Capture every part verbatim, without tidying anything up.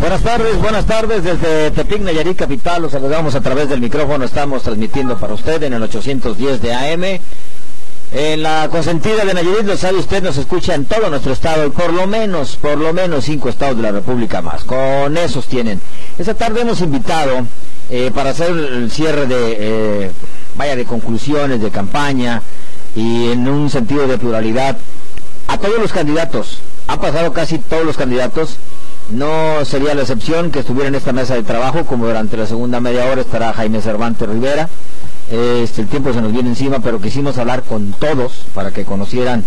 Buenas tardes, buenas tardes desde Tepic, Nayarit Capital. Los saludamos a través del micrófono. Estamos transmitiendo para usted en el ochocientos diez de A M. En la consentida de Nayarit, lo sabe usted, nos escucha en todo nuestro estado, y por lo menos, por lo menos cinco estados de la República más. Con esos tienen. Esta tarde hemos invitado eh, para hacer el cierre de, eh, vaya, de conclusiones de campaña y en un sentido de pluralidad a todos los candidatos. Han pasado casi todos los candidatos. No sería la excepción que estuviera en esta mesa de trabajo, como durante la segunda media hora estará Jaime Cervantes Rivera. Este, el tiempo se nos viene encima, pero quisimos hablar con todos para que conocieran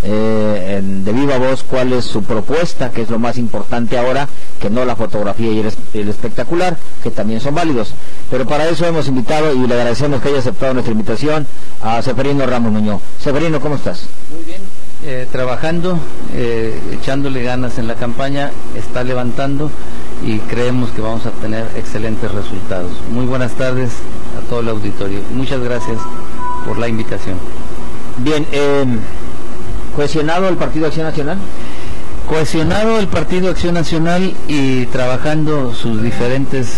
eh, en, de viva voz cuál es su propuesta, que es lo más importante ahora, que no la fotografía y el, el espectacular, que también son válidos. Pero para eso hemos invitado, y le agradecemos que haya aceptado nuestra invitación, a Seferino Ramos Muñoz. Seferino, ¿cómo estás? Muy bien. Eh, trabajando, eh, echándole ganas en la campaña, está levantando y creemos que vamos a tener excelentes resultados. Muy buenas tardes a todo el auditorio. Muchas gracias por la invitación. Bien, eh, ¿cohesionado el Partido Acción Nacional? Cohesionado el Partido Acción Nacional y trabajando sus diferentes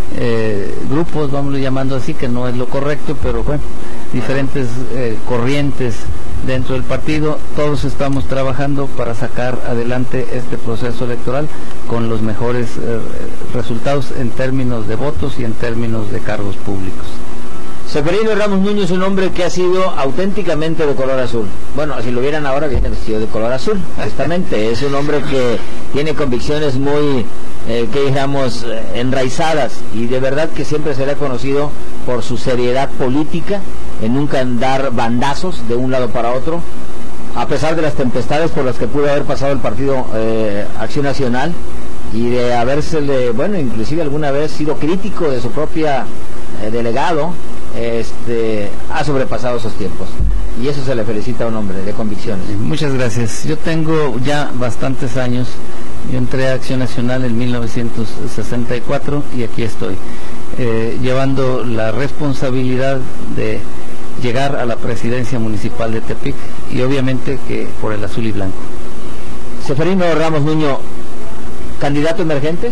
eh, grupos, vamos llamando así, que no es lo correcto, pero bueno, diferentes eh, corrientes dentro del partido. Todos estamos trabajando para sacar adelante este proceso electoral con los mejores eh, resultados en términos de votos y en términos de cargos públicos. Seferino Ramos Muñoz es un hombre que ha sido auténticamente de color azul. Bueno, si lo vieran ahora, viene vestido de color azul, justamente. Es un hombre que tiene convicciones muy, eh, que digamos, enraizadas, y de verdad que siempre se le ha conocido por su seriedad política, en nunca andar bandazos de un lado para otro, a pesar de las tempestades por las que pudo haber pasado el Partido eh, Acción Nacional, y de habérsele, bueno, inclusive alguna vez sido crítico de su propia eh, delegado. Este, ha sobrepasado esos tiempos, y eso se le felicita a un hombre de convicciones. Muchas gracias. Yo tengo ya bastantes años. Yo entré a Acción Nacional en mil novecientos sesenta y cuatro y aquí estoy, eh, llevando la responsabilidad de llegar a la presidencia municipal de Tepic, y obviamente que por el azul y blanco. Seferino Ramos Muñoz, ¿candidato emergente?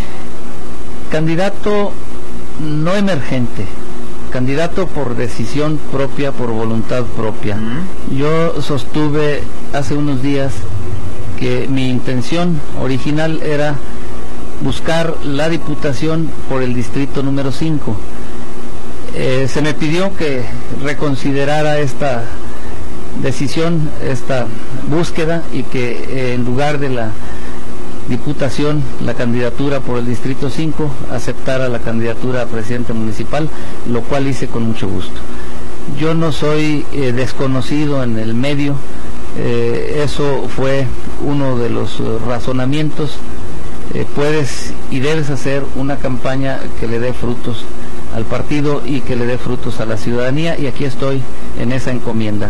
Candidato no emergente, candidato por decisión propia, por voluntad propia. Uh-huh. Yo sostuve hace unos días que mi intención original era buscar la diputación por el distrito número cinco. Eh, se me pidió que reconsiderara esta decisión, esta búsqueda, y que eh, en lugar de la diputación, la candidatura por el distrito cinco, aceptara la candidatura a presidente municipal, lo cual hice con mucho gusto. Yo no soy eh, desconocido en el medio, eh, eso fue uno de los uh, razonamientos. Eh, puedes y debes hacer una campaña que le dé frutos al partido y que le dé frutos a la ciudadanía, y aquí estoy en esa encomienda.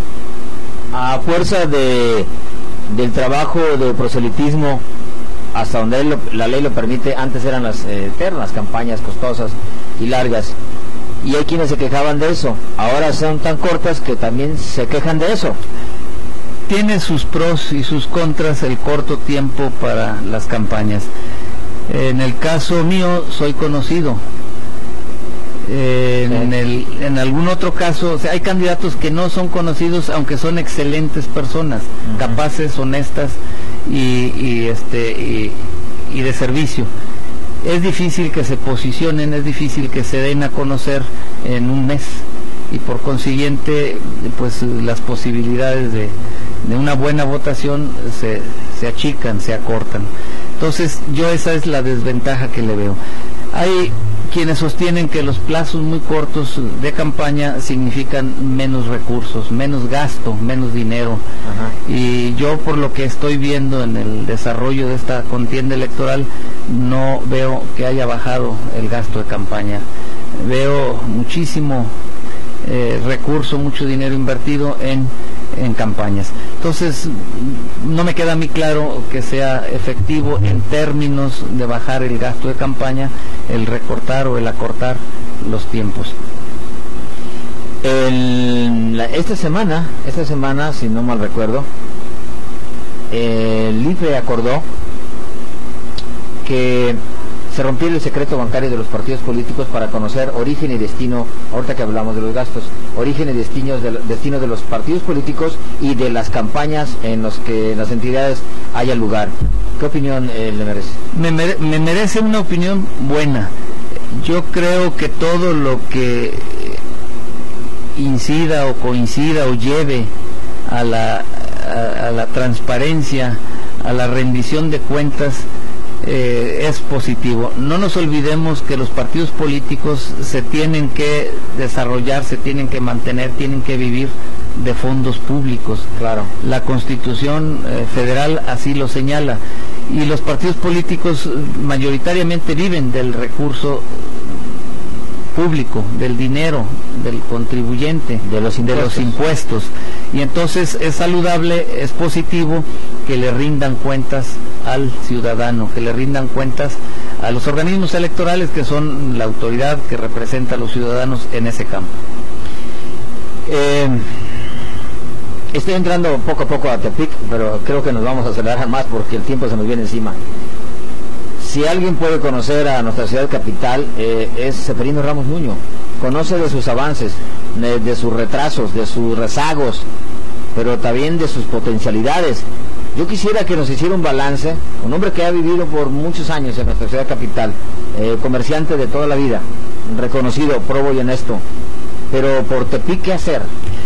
A fuerza de del trabajo de proselitismo, hasta donde lo, la ley lo permite, antes eran las eh, eternas campañas costosas y largas, y hay quienes se quejaban de eso. Ahora son tan cortas que también se quejan de eso. Tiene sus pros y sus contras el corto tiempo para las campañas. En el caso mío, soy conocido. Eh, sí. en, el, en algún otro caso, o sea, hay candidatos que no son conocidos, aunque son excelentes personas, uh-huh, capaces, honestas y, y este y, y de servicio. Es difícil que se posicionen, es difícil que se den a conocer en un mes, y por consiguiente, pues las posibilidades de, de una buena votación se, se achican, se acortan. Entonces, yo esa es la desventaja que le veo. Hay quienes sostienen que los plazos muy cortos de campaña significan menos recursos, menos gasto, menos dinero. Ajá. Y yo, por lo que estoy viendo en el desarrollo de esta contienda electoral, no veo que haya bajado el gasto de campaña. Veo muchísimo eh, recurso, mucho dinero invertido en en campañas. Entonces, no me queda a mí claro que sea efectivo en términos de bajar el gasto de campaña, el recortar o el acortar los tiempos. El, la, esta semana, esta semana, si no mal recuerdo, el I F E acordó que se rompiera el secreto bancario de los partidos políticos para conocer origen y destino, ahorita que hablamos de los gastos, origen y destinos de, destino de los partidos políticos y de las campañas en los que en las entidades haya lugar. ¿Qué opinión eh, le merece? Me, mere me merece una opinión buena. Yo creo que todo lo que incida o coincida o lleve a la, a, a la transparencia, a la rendición de cuentas, eh, es positivo. No nos olvidemos que los partidos políticos se tienen que desarrollar, se tienen que mantener, tienen que vivir de fondos públicos. Claro. La Constitución eh, Federal así lo señala. Y los partidos políticos mayoritariamente viven del recurso público, del dinero, del contribuyente, de los impuestos. de los impuestos. Y entonces es saludable, es positivo que le rindan cuentas al ciudadano, que le rindan cuentas a los organismos electorales, que son la autoridad que representa a los ciudadanos en ese campo. Eh, estoy entrando poco a poco a Tepic, pero creo que nos vamos a acelerar más porque el tiempo se nos viene encima. Si alguien puede conocer a nuestra ciudad capital, eh, es Seferino Ramos Nuño. Conoce de sus avances, de, de sus retrasos, de sus rezagos, pero también de sus potencialidades. Yo quisiera que nos hiciera un balance, un hombre que ha vivido por muchos años en nuestra ciudad capital, eh, comerciante de toda la vida, reconocido, probo y honesto, pero por Tepic, ¿qué hacer?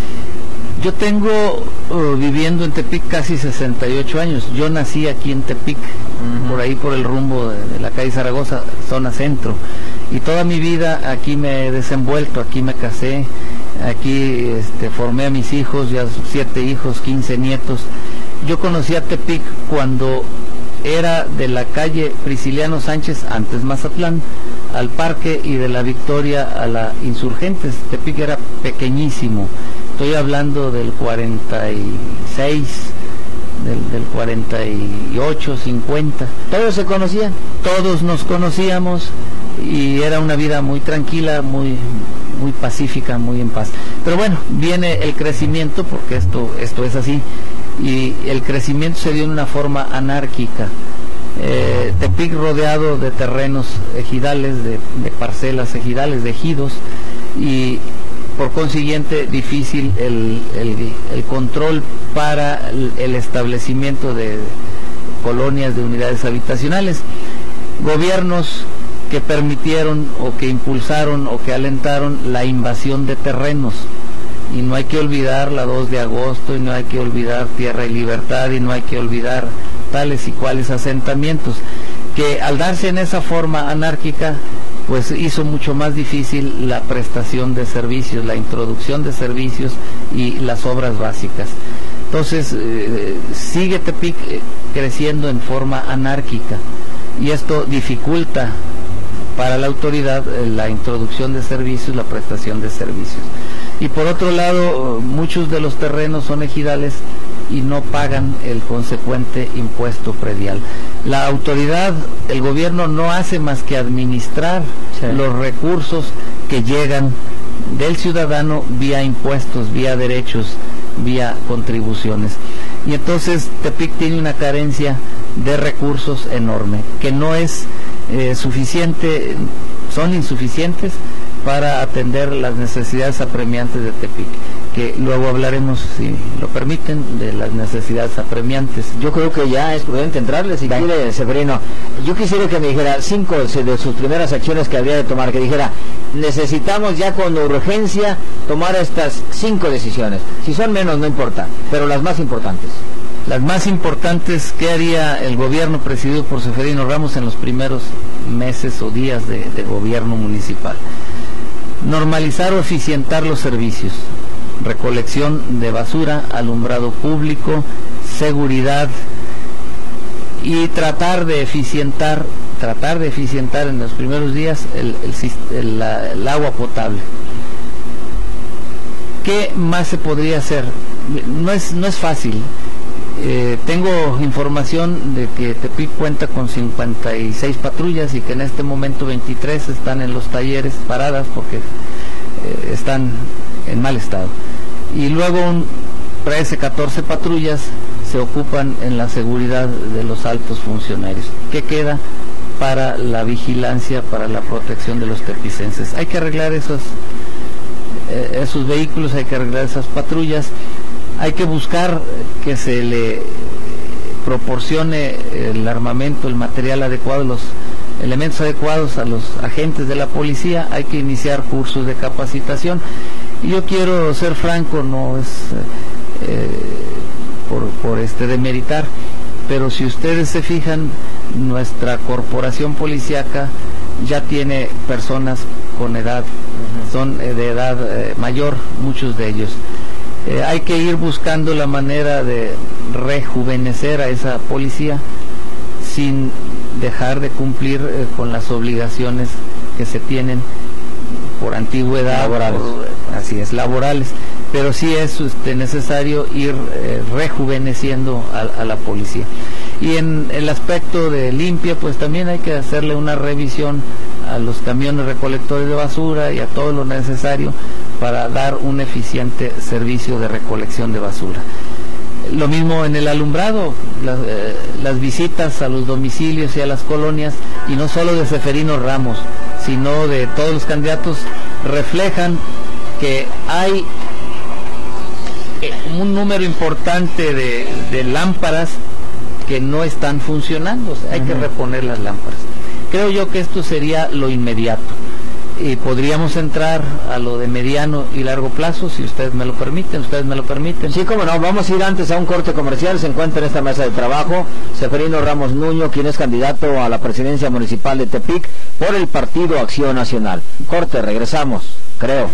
Yo tengo uh, viviendo en Tepic casi sesenta y ocho años. Yo nací aquí en Tepic, uh-huh. por ahí por el rumbo de, de la calle Zaragoza, zona centro. Y toda mi vida aquí me he desenvuelto, aquí me casé, aquí este, formé a mis hijos, ya siete hijos, quince nietos. Yo conocí a Tepic cuando era de la calle Prisciliano Sánchez, antes Mazatlán, al Parque, y de la Victoria a la Insurgentes. Tepic era pequeñísimo. Estoy hablando del cuarenta y seis, del, del cuarenta y ocho, cincuenta. ¿Todos se conocían? Todos nos conocíamos y era una vida muy tranquila, muy, muy pacífica, muy en paz. Pero bueno, viene el crecimiento, porque esto, esto es así, y el crecimiento se dio en una forma anárquica. Eh, Tepic rodeado de terrenos ejidales, de, de parcelas ejidales, de ejidos, y por consiguiente difícil el, el, el control para el, el establecimiento de colonias, de unidades habitacionales. Gobiernos que permitieron o que impulsaron o que alentaron la invasión de terrenos, y no hay que olvidar la dos de agosto, y no hay que olvidar Tierra y Libertad, y no hay que olvidar tales y cuales asentamientos, que al darse en esa forma anárquica, pues hizo mucho más difícil la prestación de servicios, la introducción de servicios y las obras básicas. Entonces, eh, sigue Tepic eh, creciendo en forma anárquica, y esto dificulta para la autoridad eh, la introducción de servicios, la prestación de servicios. Y por otro lado, muchos de los terrenos son ejidales y no pagan el consecuente impuesto predial. La autoridad, el gobierno, no hace más que administrar sí. los recursos que llegan del ciudadano vía impuestos, vía derechos, vía contribuciones. Y entonces Tepic tiene una carencia de recursos enorme, que no es eh, suficiente, son insuficientes para atender las necesidades apremiantes de Tepic, que luego hablaremos, si lo permiten, de las necesidades apremiantes. Yo creo que ya es prudente entrarle, si Ven. quiere, Seferino. Yo quisiera que me dijera cinco de sus primeras acciones que habría de tomar, que dijera, necesitamos ya con urgencia tomar estas cinco decisiones. Si son menos, no importa, pero las más importantes. Las más importantes, ¿qué haría el gobierno presidido por Seferino Ramos en los primeros meses o días de, de gobierno municipal? Normalizar o eficientar los servicios, recolección de basura, alumbrado público, seguridad, y tratar de eficientar, tratar de eficientar en los primeros días el, el, el, la, el agua potable. ¿Qué más se podría hacer? No es, no es fácil. Eh, tengo información de que Tepic cuenta con cincuenta y seis patrullas y que en este momento veintitrés están en los talleres paradas porque eh, están en mal estado. Y luego un trece, catorce patrullas se ocupan en la seguridad de los altos funcionarios. ¿Qué queda? para la vigilancia, para la protección de los tepicenses. Hay que arreglar esos, eh, esos vehículos, hay que arreglar esas patrullas, hay que buscar que se le proporcione el armamento, el material adecuado, los elementos adecuados a los agentes de la policía. Hay que iniciar cursos de capacitación. Y yo quiero ser franco, no es eh, por, por este demeritar, pero si ustedes se fijan, nuestra corporación policíaca ya tiene personas con edad, son de edad eh, mayor, muchos de ellos. Eh, hay que ir buscando la manera de rejuvenecer a esa policía sin dejar de cumplir eh, con las obligaciones que se tienen por antigüedad, laborales. Por, así es, laborales, pero sí es este, necesario ir eh, rejuveneciendo a, a la policía. Y en el aspecto de limpia, pues también hay que hacerle una revisión a los camiones recolectores de basura y a todo lo necesario para dar un eficiente servicio de recolección de basura. Lo mismo en el alumbrado, las, eh, las visitas a los domicilios y a las colonias, y no solo de Ceferino Ramos, sino de todos los candidatos, reflejan que hay un número importante de, de lámparas que no están funcionando. O sea, hay uh-huh. que reponer las lámparas. Creo yo que esto sería lo inmediato. Y podríamos entrar a lo de mediano y largo plazo, si ustedes me lo permiten, ustedes me lo permiten. Sí, cómo no, vamos a ir antes a un corte comercial. Se encuentra en esta mesa de trabajo Ceferino Ramos Nuño, quien es candidato a la presidencia municipal de Tepic por el Partido Acción Nacional. Corte, regresamos, creo.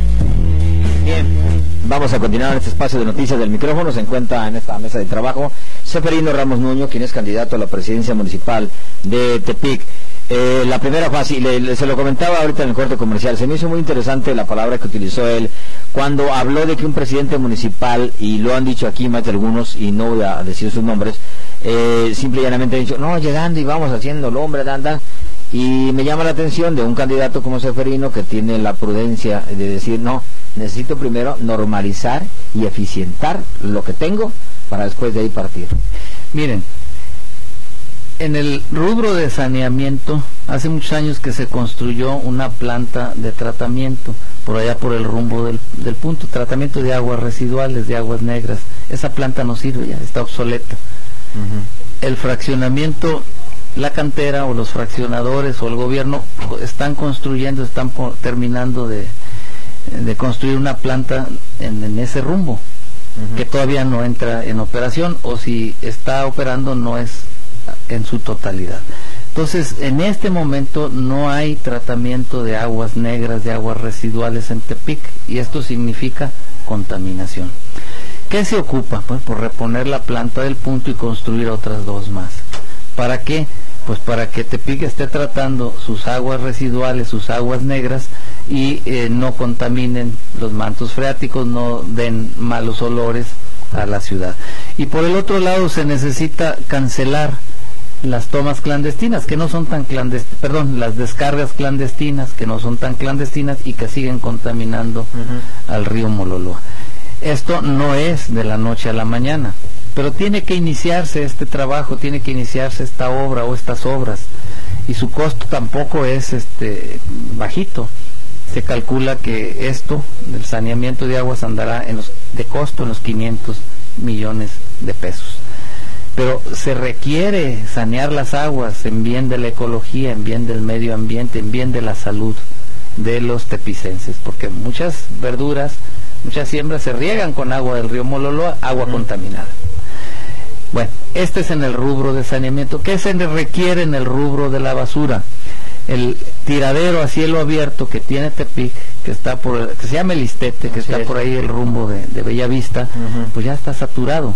Bien, vamos a continuar en este espacio de noticias del micrófono. Se encuentra en esta mesa de trabajo Ceferino Ramos Nuño, quien es candidato a la presidencia municipal de Tepic. Eh, la primera fase, le, le, se lo comentaba ahorita en el corte comercial, se me hizo muy interesante la palabra que utilizó él cuando habló de que un presidente municipal, y lo han dicho aquí más de algunos, y no voy a decir sus nombres, eh, simple y llanamente han dicho, no, llegando y vamos haciendo el hombre, anda, y me llama la atención de un candidato como Ceferino que tiene la prudencia de decir, no, necesito primero normalizar y eficientar lo que tengo para después de ahí partir. Miren, en el rubro de saneamiento, hace muchos años que se construyó una planta de tratamiento, por allá por el rumbo del, del punto, tratamiento de aguas residuales, de aguas negras. Esa planta no sirve ya, está obsoleta. Uh-huh. El fraccionamiento, la cantera o los fraccionadores o el gobierno están construyendo, están por, terminando de, de construir una planta en, en ese rumbo, uh-huh. que todavía no entra en operación, o si está operando no es en su totalidad. Entonces, en este momento no hay tratamiento de aguas negras, de aguas residuales en Tepic, y esto significa contaminación. ¿Qué se ocupa? Pues por reponer la planta del punto y construir otras dos más. ¿Para qué? Pues para que Tepic esté tratando sus aguas residuales, sus aguas negras, y eh, no contaminen los mantos freáticos, no den malos olores a la ciudad. Y por el otro lado se necesita cancelar las tomas clandestinas, que no son tan clandestinas, perdón, las descargas clandestinas, que no son tan clandestinas y que siguen contaminando uh-huh. al río Mololoa. Esto no es de la noche a la mañana, pero tiene que iniciarse este trabajo, tiene que iniciarse esta obra o estas obras, y su costo tampoco es este bajito. Se calcula que esto del saneamiento de aguas andará en los, de costo en los quinientos millones de pesos. Pero se requiere sanear las aguas en bien de la ecología, en bien del medio ambiente, en bien de la salud de los tepicenses, porque muchas verduras, muchas siembras se riegan con agua del río Mololoa, agua mm. contaminada. Bueno, este es en el rubro de saneamiento. ¿Qué se requiere en el rubro de la basura? El tiradero a cielo abierto que tiene Tepic, que está por, que se llama El Istete, que Así está es. por ahí el rumbo de, de Bellavista, uh-huh. pues ya está saturado.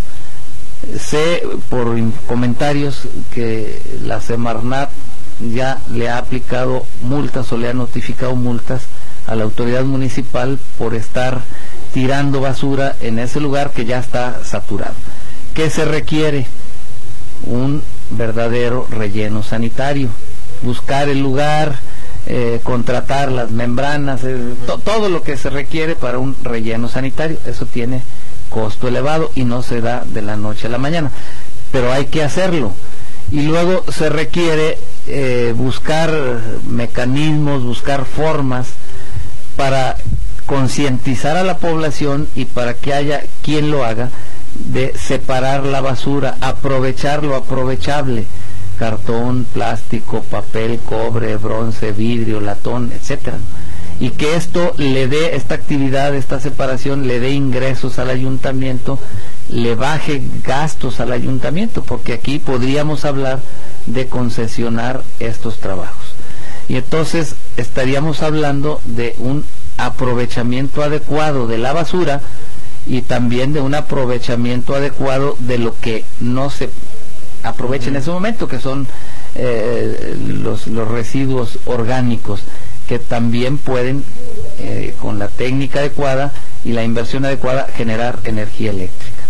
Sé por comentarios que la Semarnat ya le ha aplicado multas o le ha notificado multas a la autoridad municipal por estar tirando basura en ese lugar que ya está saturado. ¿Qué se requiere? Un verdadero relleno sanitario. Buscar el lugar, eh, contratar las membranas, eh, to, todo lo que se requiere para un relleno sanitario. Eso tiene costo elevado y no se da de la noche a la mañana, pero hay que hacerlo. y luego se requiere eh, buscar mecanismos, buscar formas para concientizar a la población y para que haya quien lo haga, de separar la basura, aprovechar lo aprovechable, cartón, plástico, papel, cobre, bronce, vidrio, latón, etcétera, y que esto le dé, esta actividad, esta separación, le dé ingresos al ayuntamiento, le baje gastos al ayuntamiento, porque aquí podríamos hablar de concesionar estos trabajos. Y entonces estaríamos hablando de un aprovechamiento adecuado de la basura y también de un aprovechamiento adecuado de lo que no se aprovecha en ese momento, que son eh, los, los residuos orgánicos, que también pueden, eh, con la técnica adecuada y la inversión adecuada, generar energía eléctrica.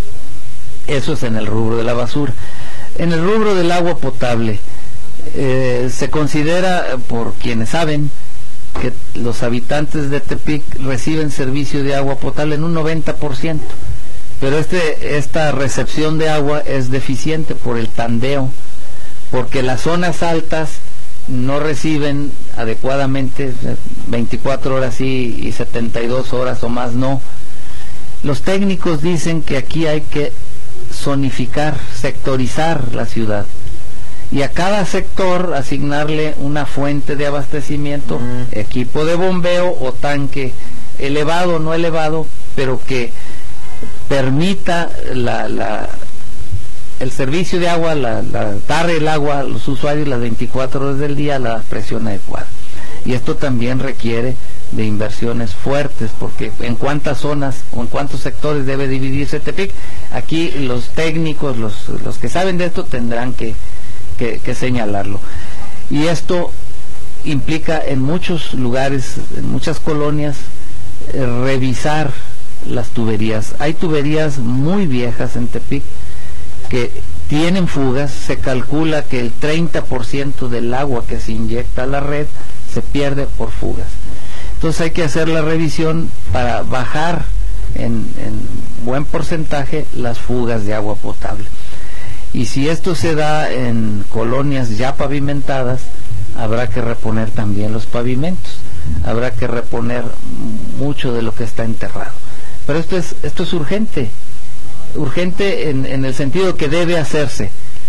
Eso es en el rubro de la basura. En el rubro del agua potable, eh, se considera, por quienes saben, que los habitantes de Tepic reciben servicio de agua potable en un noventa por ciento, pero este, esta recepción de agua es deficiente por el tandeo, porque las zonas altas no reciben adecuadamente, veinticuatro horas sí y setenta y dos horas o más no. Los técnicos dicen que aquí hay que zonificar, sectorizar la ciudad, y a cada sector asignarle una fuente de abastecimiento, mm. equipo de bombeo o tanque elevado o no elevado, pero que permita la, la, el servicio de agua, la, la, dar el agua a los usuarios las veinticuatro horas del día a la presión adecuada. Y esto también requiere de inversiones fuertes, porque en cuántas zonas o en cuántos sectores debe dividirse Tepic. Aquí los técnicos, los, los que saben de esto, tendrán que Que, que señalarlo. Y esto implica en muchos lugares, en muchas colonias, eh, revisar las tuberías. Hay tuberías muy viejas en Tepic que tienen fugas. Se calcula que el treinta por ciento del agua que se inyecta a la red se pierde por fugas. Entonces hay que hacer la revisión para bajar en, en buen porcentaje las fugas de agua potable. Y si esto se da en colonias ya pavimentadas, habrá que reponer también los pavimentos, habrá que reponer mucho de lo que está enterrado. Pero esto es, esto es urgente, urgente en, en el sentido que debe hacerse.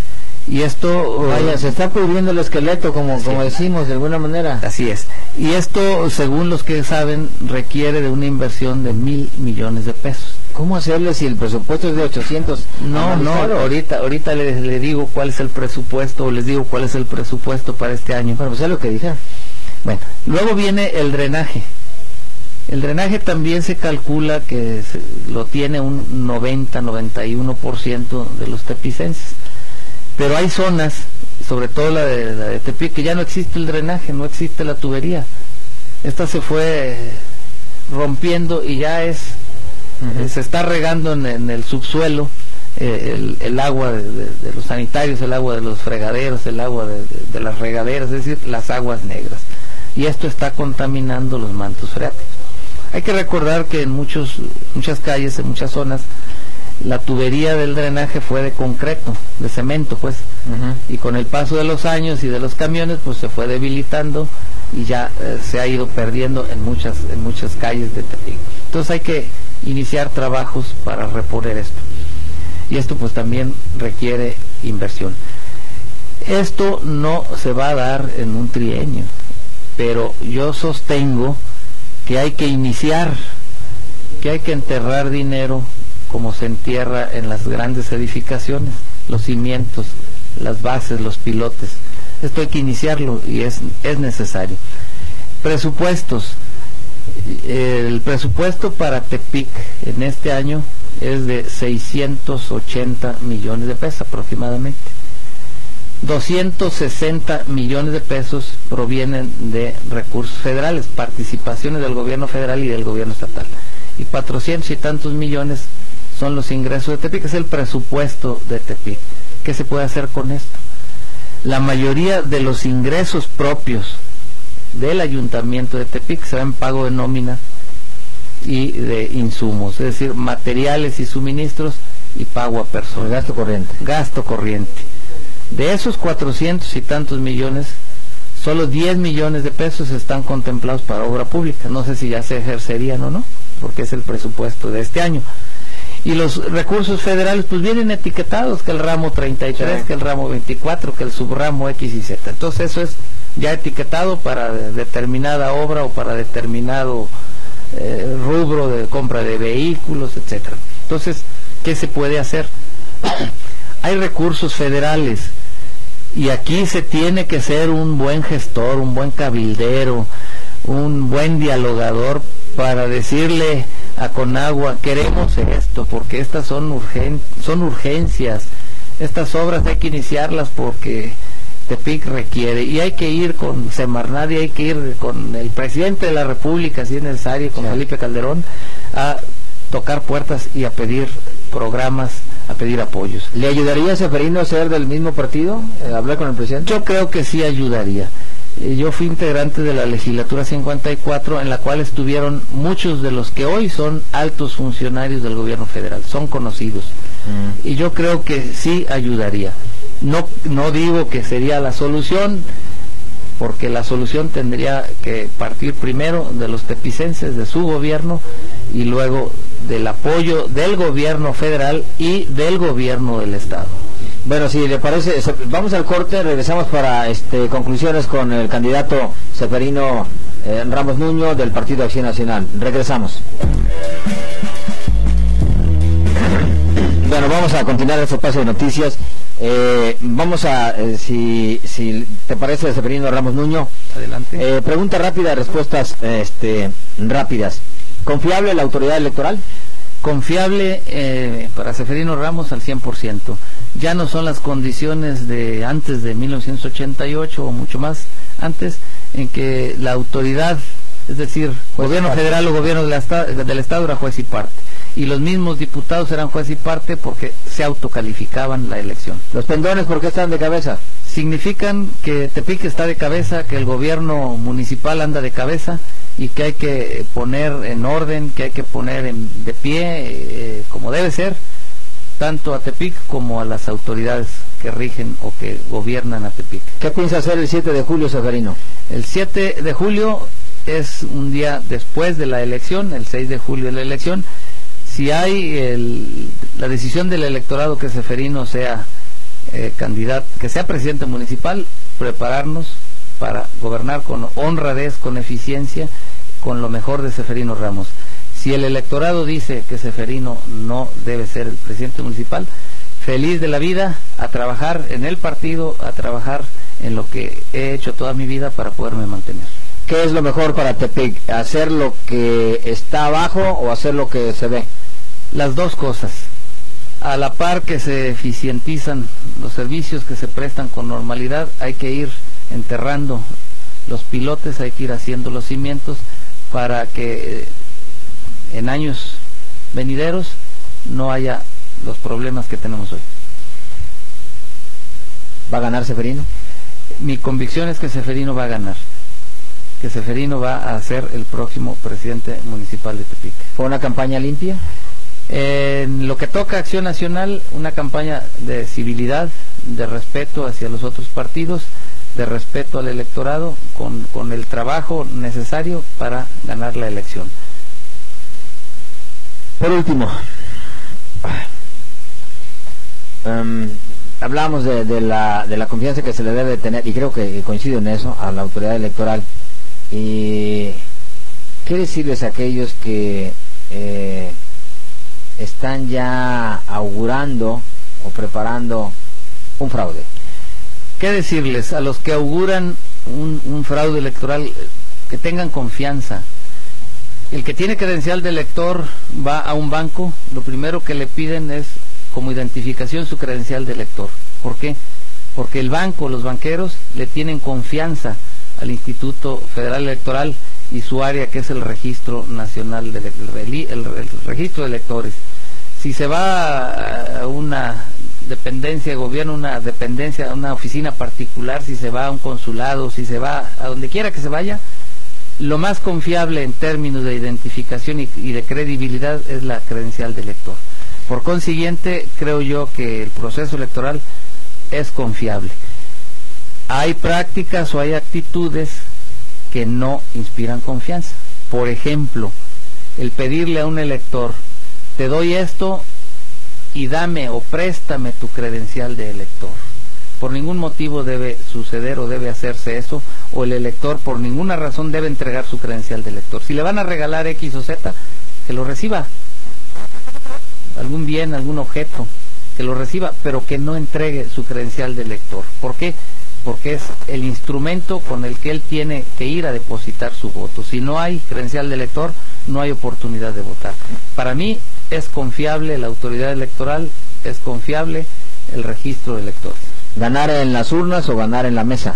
Y esto... Vaya, se está pudriendo el esqueleto, como, como decimos, de alguna manera. Así es. Y esto, según los que saben, requiere de una inversión de mil millones de pesos. ¿Cómo hacerle si el presupuesto es de ochocientos? No, no, ahorita ahorita les, les digo cuál es el presupuesto, o les digo cuál es el presupuesto para este año. Bueno, pues es lo que dije. Bueno, luego viene el drenaje. El drenaje también se calcula que se, lo tiene un noventa, noventa y uno por ciento de los tepicenses. Pero hay zonas, sobre todo la de, la de Tepic, que ya no existe el drenaje, no existe la tubería. Esta se fue rompiendo y ya es... Uh-huh. Se está regando en, en el subsuelo eh, el, el agua de, de, de los sanitarios, el agua de los fregaderos, el agua de, de, de las regaderas, es decir, las aguas negras. Y esto está contaminando los mantos freáticos. Hay que recordar que en muchos, muchas calles, en muchas zonas, la tubería del drenaje fue de concreto, de cemento, pues. Uh-huh. Y con el paso de los años y de los camiones, pues se fue debilitando y ya eh, se ha ido perdiendo en muchas, en muchas calles de Tepic. Entonces hay que iniciar trabajos para reponer esto, y esto pues también requiere inversión. Esto no se va a dar en un trienio, pero yo sostengo que hay que iniciar, que hay que enterrar dinero como se entierra en las grandes edificaciones, los cimientos, las bases, los pilotes. Esto hay que iniciarlo y es, es necesario. Presupuestos. El presupuesto para Tepic en este año es de seiscientos ochenta millones de pesos aproximadamente. doscientos sesenta millones de pesos provienen de recursos federales, participaciones del gobierno federal y del gobierno estatal. Y cuatrocientos y tantos millones son los ingresos de Tepic, es el presupuesto de Tepic. ¿Qué se puede hacer con esto? La mayoría de los ingresos propios del ayuntamiento de Tepic se va en pago de nómina y de insumos, es decir, materiales y suministros y pago a personas. El gasto corriente. Gasto corriente. De esos cuatrocientos y tantos millones, solo diez millones de pesos están contemplados para obra pública. No sé si ya se ejercerían o no, porque es el presupuesto de este año. Y los recursos federales pues vienen etiquetados, que el ramo treinta y tres, sí, que el ramo veinticuatro, que el subramo X y Z. Entonces eso es ya etiquetado para determinada obra o para determinado eh, rubro de compra de vehículos, etcétera. Entonces, ¿qué se puede hacer? Hay recursos federales y aquí se tiene que ser un buen gestor, un buen cabildero, un buen dialogador para decirle a Conagua, queremos esto porque estas son urgen son urgencias, estas obras hay que iniciarlas porque Tepic requiere, y hay que ir con Semarnat y hay que ir con el presidente de la República si es necesario, con sí. Felipe Calderón, a tocar puertas y a pedir programas, a pedir apoyos. ¿Le ayudaría a Ceferino a ser del mismo partido? Eh, ¿Hablar con el presidente? Yo creo que sí ayudaría. Eh, yo fui integrante de la legislatura cincuenta y cuatro, en la cual estuvieron muchos de los que hoy son altos funcionarios del gobierno federal, son conocidos. Mm. Y yo creo que sí ayudaría. No, no digo que sería la solución, porque la solución tendría que partir primero de los tepicenses, de su gobierno, y luego del apoyo del gobierno federal y del gobierno del estado. Bueno, si le parece, vamos al corte, regresamos para este, conclusiones con el candidato Ceferino eh, Ramos Nuño del Partido Acción Nacional. Regresamos. Bueno, vamos a continuar este espacio de noticias. Eh, vamos a, eh, si, si te parece, Ceferino Ramos Nuño. Adelante. Eh, pregunta rápida, respuestas este, rápidas. ¿Confiable la autoridad electoral? Confiable eh, para Ceferino Ramos al cien por ciento. Ya no son las condiciones de antes de mil novecientos ochenta y ocho o mucho más antes, en que la autoridad, es decir, juez gobierno federal o gobierno de la esta, del estado era juez y parte. Y los mismos diputados eran juez y parte porque se autocalificaban la elección. ¿Los pendones por qué están de cabeza? Significan que Tepic está de cabeza, que el gobierno municipal anda de cabeza y que hay que poner en orden, que hay que poner en, de pie, eh, como debe ser, tanto a Tepic como a las autoridades que rigen o que gobiernan a Tepic. ¿Qué piensa hacer el siete de julio, Ceferino? El siete de julio es un día después de la elección, el seis de julio de la elección. Si hay el, la decisión del electorado que Ceferino sea eh, candidato, que sea presidente municipal, prepararnos para gobernar con honradez, con eficiencia, con lo mejor de Ceferino Ramos. Si el electorado dice que Ceferino no debe ser el presidente municipal, feliz de la vida, a trabajar en el partido, a trabajar en lo que he hecho toda mi vida para poderme mantener. ¿Qué es lo mejor para Tepic? ¿Hacer lo que está abajo o hacer lo que se ve? Las dos cosas. A la par que se eficientizan los servicios que se prestan con normalidad, hay que ir enterrando los pilotes, hay que ir haciendo los cimientos para que en años venideros no haya los problemas que tenemos hoy. ¿Va a ganar Ceferino? Mi convicción es que Ceferino va a ganar, que Ceferino va a ser el próximo presidente municipal de Tepic. ¿Fue una campaña limpia? En lo que toca a Acción Nacional, una campaña de civilidad, de respeto hacia los otros partidos, de respeto al electorado, con, con el trabajo necesario para ganar la elección. Por último, um, hablamos de, de, la, de la confianza que se le debe tener, y creo que coincido en eso, a la autoridad electoral. Y ¿qué decirles a aquellos que eh, están ya augurando o preparando un fraude? ¿Qué decirles a los que auguran un, un fraude electoral? Que tengan confianza. El que tiene credencial de elector va a un banco, lo primero que le piden es como identificación su credencial de elector. ¿Por qué? Porque el banco, los banqueros, le tienen confianza al Instituto Federal Electoral y su área, que es el Registro Nacional, de, el, el, el Registro de Electores. Si se va a una dependencia de gobierno, una dependencia, una oficina particular, si se va a un consulado, si se va a donde quiera que se vaya, lo más confiable en términos de identificación y, y de credibilidad es la credencial de elector. Por consiguiente, creo yo que el proceso electoral es confiable. Hay prácticas o hay actitudes que no inspiran confianza. Por ejemplo, el pedirle a un elector, te doy esto y dame o préstame tu credencial de elector. Por ningún motivo debe suceder o debe hacerse eso, o el elector por ninguna razón debe entregar su credencial de elector. Si le van a regalar X o Z, que lo reciba, algún bien, algún objeto, que lo reciba, pero que no entregue su credencial de elector. ¿Por qué? Porque es el instrumento con el que él tiene que ir a depositar su voto. Si no hay credencial de elector, no hay oportunidad de votar. Para mí es confiable la autoridad electoral, es confiable el registro de electores. ¿Ganar en las urnas o ganar en la mesa?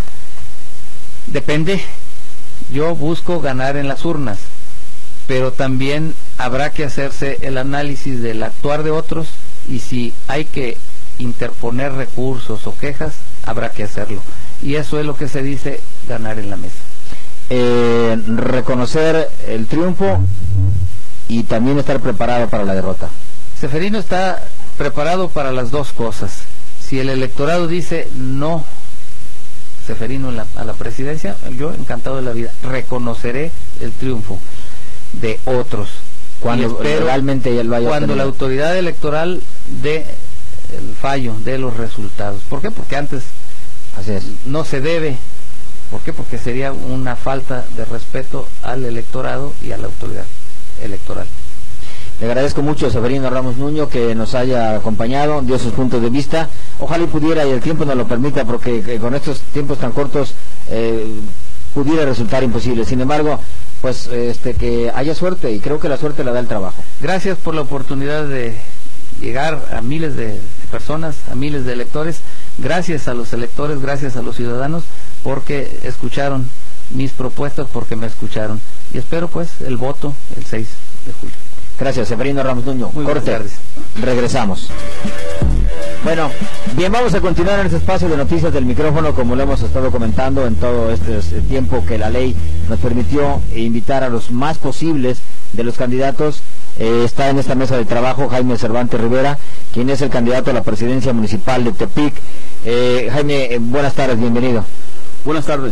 Depende. Yo busco ganar en las urnas, pero también habrá que hacerse el análisis del actuar de otros, y si hay que interponer recursos o quejas, habrá que hacerlo. Y eso es lo que se dice ganar en la mesa. Eh, reconocer el triunfo y también estar preparado para la derrota. Seferino está preparado para las dos cosas. Si el electorado dice no, Seferino la, a la presidencia, yo encantado de la vida, reconoceré el triunfo de otros. Cuando realmente ya lo haya Cuando obtenido. la autoridad electoral dé el fallo, dé los resultados. ¿Por qué? Porque antes Así es. no se debe. ¿Por qué? Porque sería una falta de respeto al electorado y a la autoridad electoral. Le agradezco mucho a Seferino Ramos Nuño que nos haya acompañado, dio sus puntos de vista. Ojalá y pudiera, y el tiempo nos lo permita, porque que con estos tiempos tan cortos eh, pudiera resultar imposible. Sin embargo, pues este que haya suerte, y creo que la suerte la da el trabajo. Gracias por la oportunidad de llegar a miles de personas, a miles de electores. Gracias a los electores, gracias a los ciudadanos, porque escucharon mis propuestas, porque me escucharon. Y espero pues el voto el seis de julio. Gracias, Seferino Ramos Nuño. Muy buenas Corte. tardes. Regresamos. Bueno, bien, vamos a continuar en este espacio de noticias del micrófono, como lo hemos estado comentando en todo este tiempo que la ley nos permitió invitar a los más posibles de los candidatos. Eh, está en esta mesa de trabajo Jaime Cervantes Rivera, quien es el candidato a la presidencia municipal de Tepic. Eh, Jaime, eh, buenas tardes, bienvenido. Buenas tardes.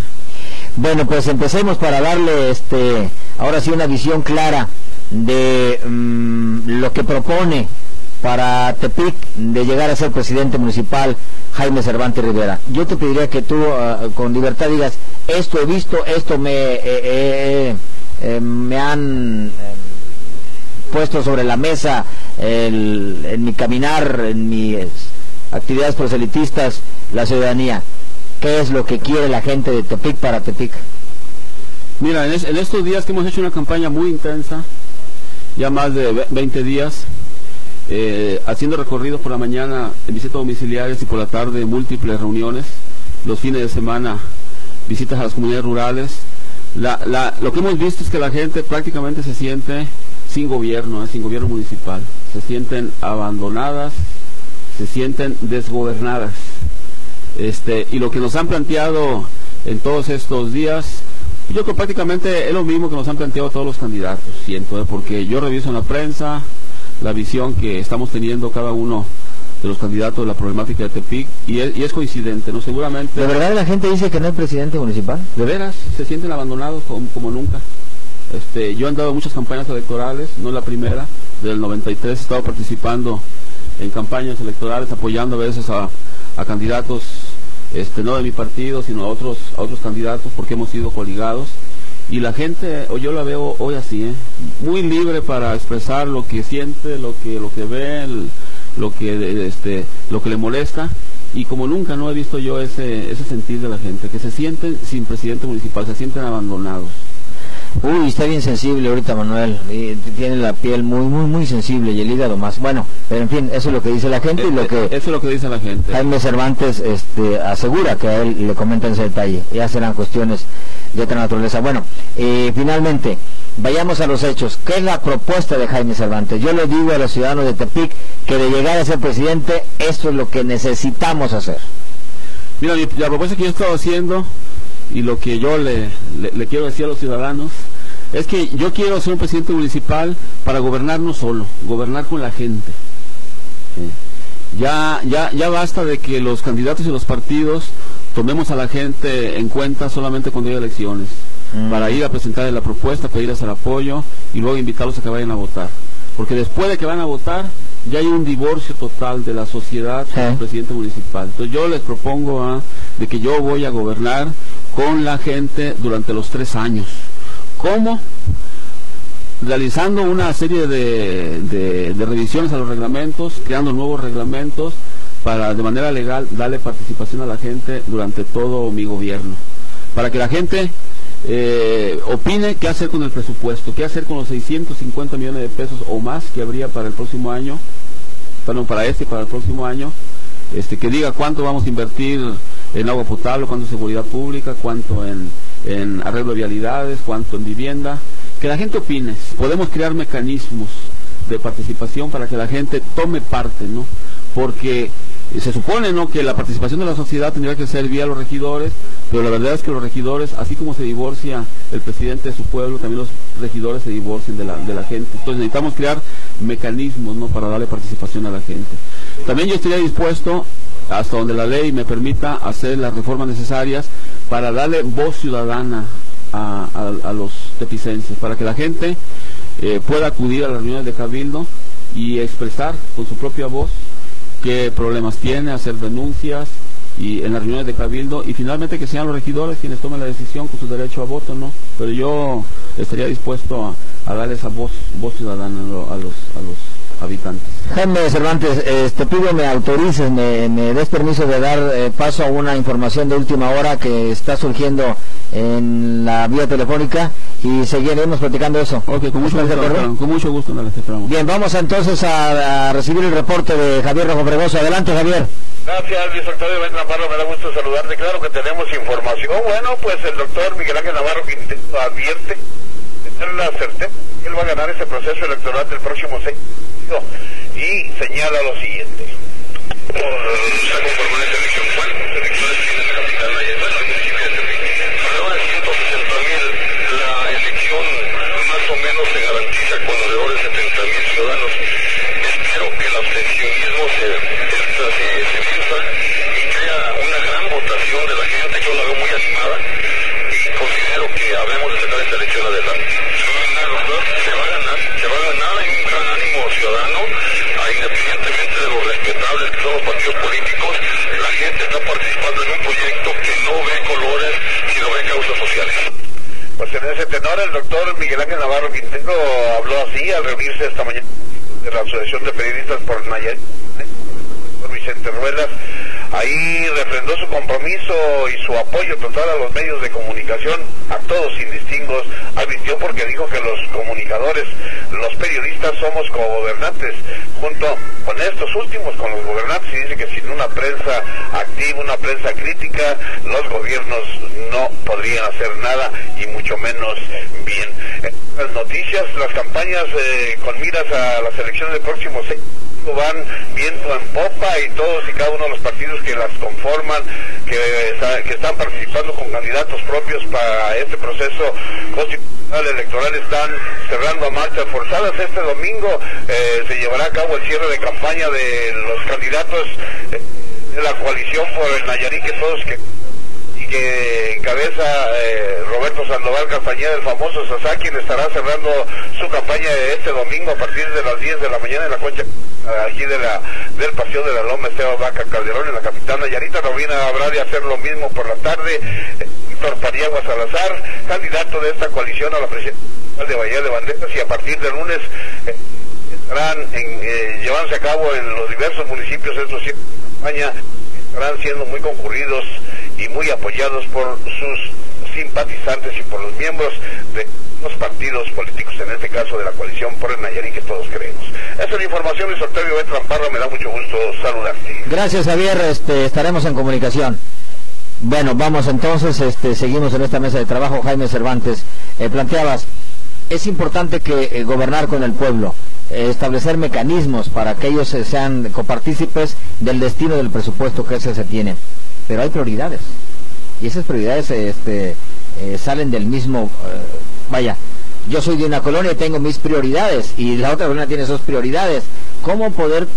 Bueno, pues empecemos para darle este ahora sí una visión clara de um, lo que propone para Tepic de llegar a ser presidente municipal Jaime Cervantes Rivera. Yo te pediría que tú uh, con libertad digas, esto he visto, esto me eh, eh, eh, me han eh, puesto sobre la mesa el, en mi caminar, en mis actividades proselitistas, la ciudadanía. ¿Qué es lo que quiere la gente de Tepic para Tepic? Mira, en, es, en estos días que hemos hecho una campaña muy intensa, ya más de veinte días, eh, haciendo recorridos por la mañana en visitas domiciliarias y por la tarde múltiples reuniones, los fines de semana visitas a las comunidades rurales. La, la, lo que hemos visto es que la gente prácticamente se siente sin gobierno, eh, sin gobierno municipal, se sienten abandonadas, se sienten desgobernadas. Este, y lo que nos han planteado en todos estos días, yo creo que prácticamente es lo mismo que nos han planteado todos los candidatos, siento, ¿eh? Porque yo reviso en la prensa la visión que estamos teniendo cada uno de los candidatos de la problemática de Tepic, y es, y es coincidente, ¿no? Seguramente... ¿De verdad la gente dice que no hay presidente municipal? De veras, se sienten abandonados como, como nunca. Este, yo he andado en muchas campañas electorales, no es la primera, desde el noventa y tres he estado participando en campañas electorales, apoyando a veces a, a candidatos, este, no de mi partido, sino a otros, a otros candidatos, porque hemos sido coligados, y la gente, o yo la veo hoy así, ¿eh? Muy libre para expresar lo que siente, lo que, lo que ve, el, lo que, este, lo que le molesta, y como nunca no he visto yo ese, ese sentir de la gente, que se sienten sin presidente municipal, se sienten abandonados. Uy, está bien sensible ahorita Manuel, y tiene la piel muy, muy, muy sensible y el hígado más. Bueno, pero en fin, eso es lo que dice la gente Eh, y lo eh, que Eso es lo que dice la gente. Jaime Cervantes este, asegura que a él le comentan ese detalle. Ya serán cuestiones de otra naturaleza. Bueno, eh, finalmente, vayamos a los hechos. ¿Qué es la propuesta de Jaime Cervantes? Yo le digo a los ciudadanos de Tepic que de llegar a ser presidente, esto es lo que necesitamos hacer. Mira, mi, la propuesta que yo he estado haciendo y lo que yo le, le, le quiero decir a los ciudadanos es que yo quiero ser un presidente municipal para gobernar no solo, gobernar con la gente. ¿Sí? Ya, ya, ya basta de que los candidatos y los partidos tomemos a la gente en cuenta solamente cuando hay elecciones, mm. para ir a presentar la propuesta, pedirles el apoyo y luego invitarlos a que vayan a votar. Porque después de que van a votar, ya hay un divorcio total de la sociedad con el presidente municipal. Entonces yo les propongo ¿eh? de que yo voy a gobernar con la gente durante los tres años. ¿Cómo? Realizando una serie de, de, de revisiones a los reglamentos, creando nuevos reglamentos para de manera legal darle participación a la gente durante todo mi gobierno, para que la gente eh, opine qué hacer con el presupuesto, qué hacer con los seiscientos cincuenta millones de pesos o más que habría para el próximo año, perdón, para este y para el próximo año, este, que diga cuánto vamos a invertir en agua potable, cuánto en seguridad pública, cuánto en, en arreglo de vialidades, cuánto en vivienda. Que la gente opine. Podemos crear mecanismos de participación para que la gente tome parte, ¿no? Porque se supone, ¿no?, que la participación de la sociedad tendría que ser vía los regidores, pero la verdad es que los regidores, así como se divorcia el presidente de su pueblo, también los regidores se divorcian de la, de la gente. Entonces necesitamos crear mecanismos, ¿no?, para darle participación a la gente. También yo estaría dispuesto, hasta donde la ley me permita, hacer las reformas necesarias para darle voz ciudadana A, a, a los tepicenses, para que la gente eh, pueda acudir a las reuniones de cabildo y expresar con su propia voz qué problemas tiene, hacer denuncias y en las reuniones de cabildo, y finalmente que sean los regidores quienes tomen la decisión con su derecho a voto, ¿no? Pero yo estaría dispuesto a, a dar esa voz voz ciudadana a los a los habitantes. Jaime Cervantes, eh, te pido me autorices, me, me des permiso de dar eh, paso a una información de última hora que está surgiendo en la vía telefónica y seguiremos platicando eso. Ok, con mucho gusto, claro, con mucho gusto. Dale, bien, vamos entonces a, a recibir el reporte de Javier Rojo Fregoso. Adelante, Javier. Gracias, Luis Octavio Ben Navarro, me da gusto saludarte. Claro que tenemos información. Bueno, pues el doctor Miguel Ángel Navarro Quintero advierte de tener la certeza que él va a ganar ese proceso electoral del próximo seis y señala lo siguiente. Se conformó una selección, ¿cuántas elecciones tiene la capital Nayarit? Bueno, al municipio de Tepic, alrededor de ciento sesenta mil. La elección más o menos se garantiza con alrededor de setenta mil ciudadanos. Espero que el abstencionismo se, se, se venza y crea una gran votación de la gente. Yo la veo muy animada y considero que habemos de sacar esta elección adelante. Se va a ganar, ¿verdad? Se va a ganar, se va a ganar. Hay un gran ánimo ciudadano, independientemente de los respetables que son los partidos políticos. La gente está participando en un proyecto que no ve colores, sino ve causas sociales. Pues en ese tenor el doctor Miguel Ángel Navarro Quintero habló así al reunirse esta mañana de la Asociación de Periodistas por Nayarit, por Vicente Ruelas. Ahí refrendó su compromiso y su apoyo total a los medios de comunicación, a todos sin distingos. Advirtió porque dijo que los comunicadores, los periodistas somos cogobernantes, junto con estos últimos, con los gobernantes, y dice que sin una prensa activa, una prensa crítica, los gobiernos no podrían hacer nada, y mucho menos bien. En las noticias, las campañas eh, con miras a las elecciones del próximo seis van viento en popa, y todos y cada uno de los partidos que las conforman, que, que están participando con candidatos propios para este proceso constitucional electoral, están cerrando a marchas forzadas. Este domingo eh, se llevará a cabo el cierre de campaña de los candidatos eh, de la coalición por el Nayarit, que todos que que encabeza eh, Roberto Sandoval Castañeda, el famoso Sasá, quien estará cerrando su campaña de este domingo a partir de las diez de la mañana en la concha aquí de la del Paseo de la Loma Esteban Vaca Calderón, en la capital nayarita. Robina habrá de hacer lo mismo por la tarde. eh, Víctor Paniagua Salazar, candidato de esta coalición a la presidencia de Bahía de Banderas, y a partir del lunes eh, estarán en, eh, llevándose a cabo en los diversos municipios estos cierres de campaña, estarán siendo muy concurridos y muy apoyados por sus simpatizantes y por los miembros de los partidos políticos, en este caso de la coalición por el Nayarit que todos creemos. Esa es la información, Luis Octavio Ben Tramparro, me da mucho gusto saludarte. Gracias, Javier, este, estaremos en comunicación. Bueno, vamos entonces, este, seguimos en esta mesa de trabajo. Jaime Cervantes, eh, planteabas, es importante que eh, gobernar con el pueblo, eh, establecer mecanismos para que ellos eh, sean copartícipes del destino del presupuesto que ese se tiene, pero hay prioridades, y esas prioridades este, eh, salen del mismo, eh, vaya, yo soy de una colonia y tengo mis prioridades, y la otra colonia tiene sus prioridades. ¿Cómo poder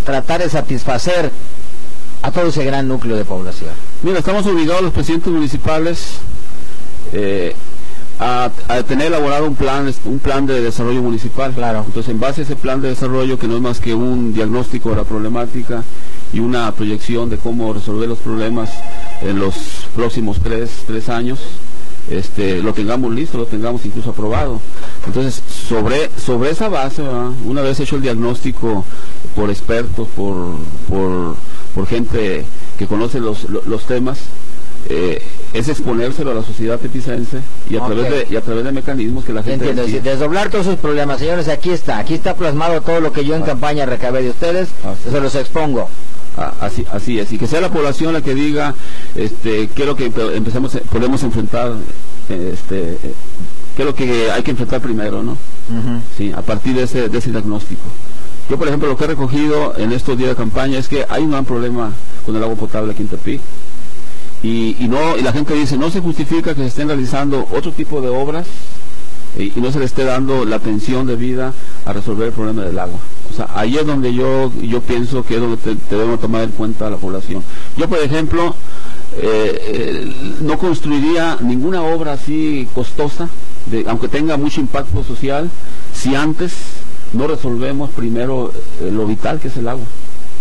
tratar de satisfacer a todo ese gran núcleo de población? Mira, estamos obligados los presidentes municipales eh, a, a tener elaborado un plan un plan de desarrollo municipal. Claro. Entonces, en base a ese plan de desarrollo, que no es más que un diagnóstico de la problemática y una proyección de cómo resolver los problemas en los próximos tres, tres años, este, lo tengamos listo, lo tengamos incluso aprobado. Entonces, sobre sobre esa base, ¿verdad?, una vez hecho el diagnóstico por expertos, por por, por gente que conoce los, los, los temas, eh, es exponérselo a la sociedad tepicense y a, okay. través de, y a través de mecanismos que la gente... Entiendo, decide. Desdoblar todos sus problemas. Señores, aquí está, aquí está plasmado todo lo que yo en ah. campaña recabé de ustedes, ah, sí. se los expongo. Ah, así, así es, y que sea la población la que diga este, qué es lo que empezamos, podemos enfrentar, este, qué es lo que hay que enfrentar primero, ¿no? Uh-huh. Sí, a partir de ese, de ese diagnóstico. Yo, por ejemplo, lo que he recogido en estos días de campaña es que hay un gran problema con el agua potable aquí en Tepic, y, y, no, y la gente dice, no se justifica que se estén realizando otro tipo de obras y, y no se le esté dando la atención debida a resolver el problema del agua. O sea, ahí es donde yo yo pienso que es donde te, te debemos tomar en cuenta a la población. Yo, por ejemplo, eh, eh, no construiría ninguna obra así costosa, de, aunque tenga mucho impacto social, si antes no resolvemos primero eh, lo vital que es el agua.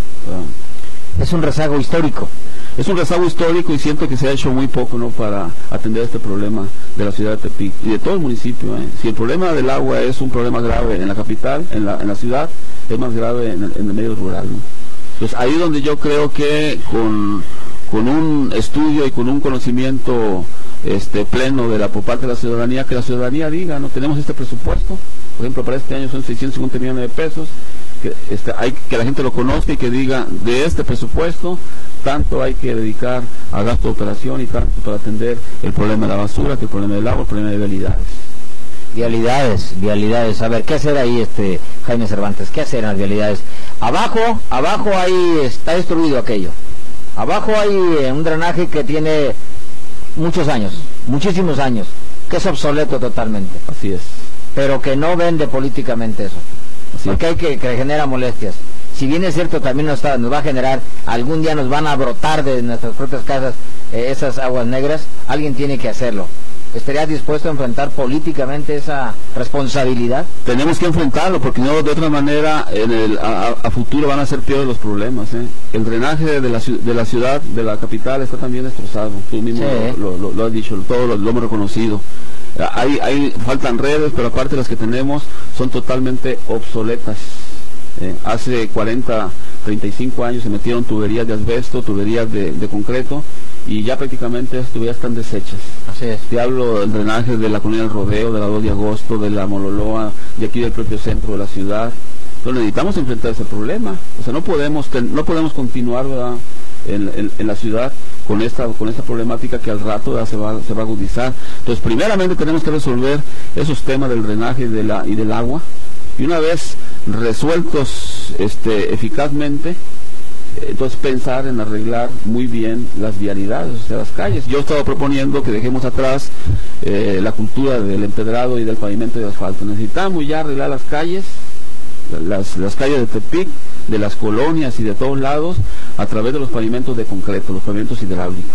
Uh, es un rezago histórico. Es un rezago histórico y siento que se ha hecho muy poco, ¿no?, para atender este problema de la ciudad de Tepic y de todo el municipio. ¿eh? Si el problema del agua es un problema grave en la capital, en la, en la ciudad, es más grave en el, en el medio rural, ¿no? Entonces ahí es donde yo creo que con, con un estudio y con un conocimiento este pleno de la por parte de la ciudadanía, que la ciudadanía diga, no tenemos este presupuesto, por ejemplo, para este año son seiscientos cincuenta millones de pesos, que, este, hay, que la gente lo conozca y que diga, de este presupuesto tanto hay que dedicar a gasto de operación y tanto para atender el problema de la basura, que el problema del agua, el problema de vialidades. Vialidades, vialidades, a ver, ¿qué hacer ahí, este Jaime Cervantes? ¿Qué hacer en las vialidades? Abajo, abajo ahí está destruido aquello. Abajo hay eh, un drenaje que tiene muchos años, muchísimos años, que es obsoleto totalmente. Así es. Pero que no vende políticamente eso. Así porque es. hay que, que genera molestias. Si bien es cierto, también nos, está, nos va a generar, algún día nos van a brotar de nuestras propias casas eh, esas aguas negras, alguien tiene que hacerlo. ¿Estarías dispuesto a enfrentar políticamente esa responsabilidad? Tenemos que enfrentarlo, porque no, de otra manera, en el, a, a futuro van a ser peores los problemas. ¿eh? El drenaje de la, de la ciudad, de la capital, está también destrozado. Tú mismo sí. lo, lo, lo has dicho, todo lo, lo hemos reconocido. Hay, hay, faltan redes, pero aparte las que tenemos son totalmente obsoletas. Eh, hace cuarenta, treinta y cinco años se metieron tuberías de asbesto, tuberías de, de concreto, y ya prácticamente las tuberías están deshechas. Así es. Te hablo del drenaje de la colonia del Rodeo, de la dos de agosto, de la Mololoa, de aquí del propio centro de la ciudad. Entonces necesitamos enfrentar ese problema. O sea, no podemos ten, no podemos continuar, ¿verdad?, en, en, en la ciudad con esta con esta problemática que al rato, ¿verdad?, se va se va a agudizar. Entonces, primeramente tenemos que resolver esos temas del drenaje y de la y del agua. Y una vez resueltos este eficazmente, entonces pensar en arreglar muy bien las vialidades, o sea, las calles. Yo he estado proponiendo que dejemos atrás eh, la cultura del empedrado y del pavimento de asfalto. Necesitamos ya arreglar las calles, las, las calles de Tepic, de las colonias y de todos lados, a través de los pavimentos de concreto, los pavimentos hidráulicos.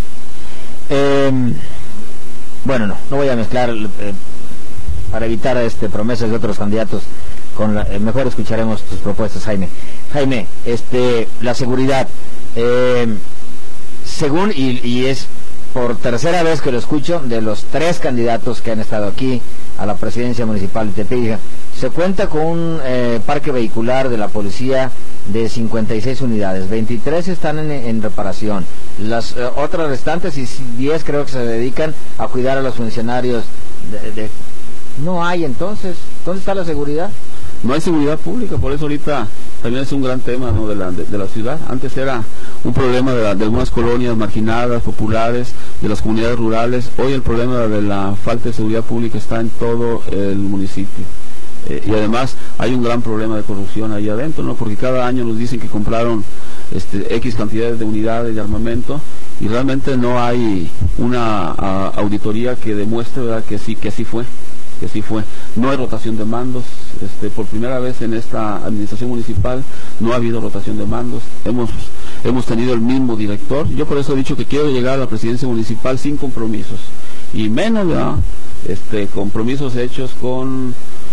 Eh, bueno, no, no voy a mezclar eh, para evitar este promesas de otros candidatos. Con la, eh, mejor escucharemos tus propuestas, Jaime. Jaime, este, la seguridad, eh, según, y, y es por tercera vez que lo escucho, de los tres candidatos que han estado aquí a la presidencia municipal de Tepic, se cuenta con un eh, parque vehicular de la policía de cincuenta y seis unidades, veintitrés están en, en reparación, las eh, otras restantes y diez creo que se dedican a cuidar a los funcionarios de, de... No hay, entonces, ¿dónde está la seguridad? No hay seguridad pública, por eso ahorita también es un gran tema, ¿no?, de, la, de, de la ciudad. Antes era un problema de, la, de algunas colonias marginadas, populares, de las comunidades rurales. Hoy el problema de la falta de seguridad pública está en todo el municipio. Eh, y además hay un gran problema de corrupción ahí adentro, ¿no?, porque cada año nos dicen que compraron este, X cantidades de unidades de armamento y realmente no hay una a, auditoría que demuestre, ¿verdad?, que sí, que así fue. que sí fue. No hay rotación de mandos, este, por primera vez en esta administración municipal no ha habido rotación de mandos, hemos, hemos tenido el mismo director. Yo por eso he dicho que quiero llegar a la presidencia municipal sin compromisos, y menos, ¿verdad?, este, compromisos hechos con,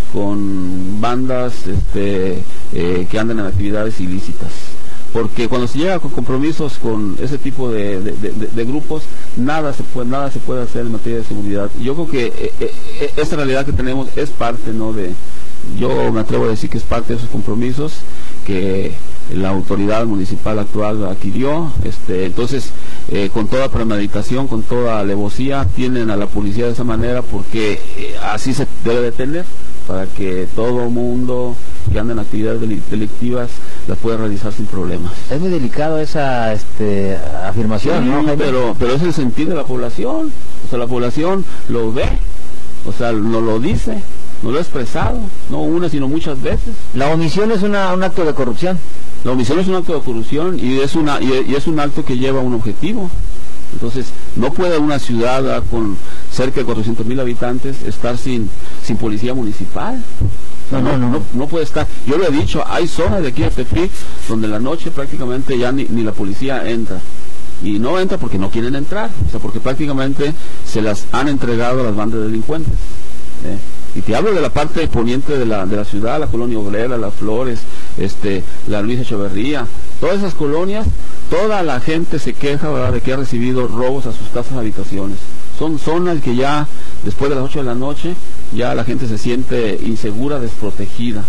con bandas este, eh, que andan en actividades ilícitas. Porque cuando se llega con compromisos con ese tipo de, de, de, de grupos, nada se puede nada se puede hacer en materia de seguridad. Y yo creo que eh, eh, esta realidad que tenemos es parte, ¿no?, de, yo me atrevo a decir que es parte de esos compromisos que la autoridad municipal actual adquirió. Este, entonces, eh, con toda premeditación, con toda alevosía, tienen a la policía de esa manera, porque eh, así se debe de tener, para que todo mundo que anda en actividades delictivas las pueda realizar sin problemas. Es muy delicado esa este, afirmación, sí, ¿no, Jaime? Pero, pero es el sentir de la población, o sea, la población lo ve, o sea, no lo dice, no lo ha expresado, no una sino muchas veces. La omisión es una, un acto de corrupción. La omisión es un acto de corrupción y es, una, y, y es un acto que lleva un objetivo. Entonces, no puede una ciudad con cerca de cuatrocientos mil habitantes estar sin, sin policía municipal. No, no, no, no, no puede estar. Yo lo he dicho, hay zonas de aquí de Tepic donde en la noche prácticamente ya ni, ni la policía entra. Y no entra porque no quieren entrar, o sea, porque prácticamente se las han entregado a las bandas de delincuentes. ¿eh? Y te hablo de la parte poniente de la, de la ciudad, la colonia obrera, Las Flores, este, la Luis Echeverría, todas esas colonias, toda la gente se queja, ¿verdad?, de que ha recibido robos a sus casas, habitaciones. Son zonas que ya después de las ocho de la noche ya la gente se siente insegura, desprotegida.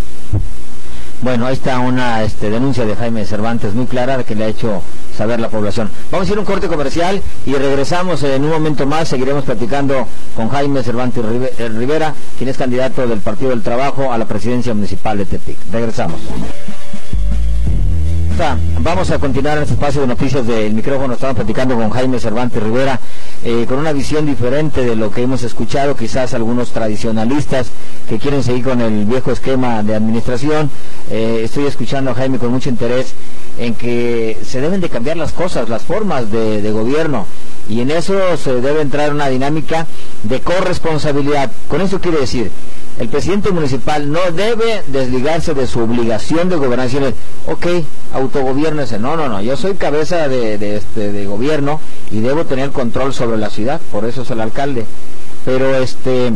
Bueno, ahí está una este, denuncia de Jaime Cervantes muy clara que le ha hecho saber la población. Vamos a ir a un corte comercial y regresamos en un momento más. Seguiremos platicando con Jaime Cervantes Rivera, quien es candidato del Partido del Trabajo a la presidencia municipal de Tepic. Regresamos. Vamos a continuar en este espacio de noticias del micrófono. Estamos platicando con Jaime Cervantes Rivera, eh, con una visión diferente de lo que hemos escuchado. Quizás algunos tradicionalistas que quieren seguir con el viejo esquema de administración. Eh, estoy escuchando a Jaime con mucho interés en que se deben de cambiar las cosas, las formas de, de gobierno, y en eso se debe entrar una dinámica de corresponsabilidad. Con eso quiere decir, el presidente municipal no debe desligarse de su obligación de gobernación. Ok, autogobiérnese. No, no, no. Yo soy cabeza de, de, este, de gobierno y debo tener control sobre la ciudad. Por eso es el alcalde. Pero este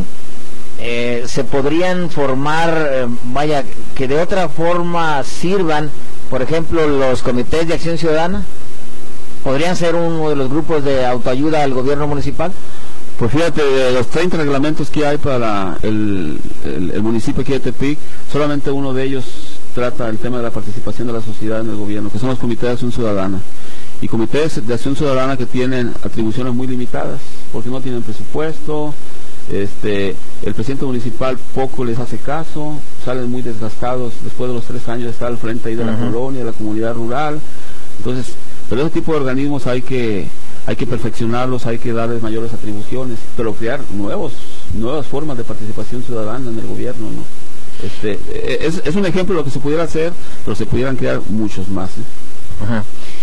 eh, se podrían formar, eh, vaya, que de otra forma sirvan, por ejemplo, los comités de acción ciudadana. ¿Podrían ser uno de los grupos de autoayuda al gobierno municipal? Pues fíjate, de los treinta reglamentos que hay para el, el, el municipio aquí de Tepic, solamente uno de ellos trata el tema de la participación de la sociedad en el gobierno, que son los comités de acción ciudadana. Y comités de acción ciudadana que tienen atribuciones muy limitadas, porque no tienen presupuesto, este, el presidente municipal poco les hace caso, salen muy desgastados después de los tres años de estar al frente ahí de la uh-huh. colonia, de la comunidad rural. Entonces, pero ese tipo de organismos hay que... hay que perfeccionarlos, hay que darles mayores atribuciones, pero crear nuevos, nuevas formas de participación ciudadana en el gobierno, ¿no? Este, es, es un ejemplo de lo que se pudiera hacer, pero se pudieran crear muchos más. ¿eh? Ajá.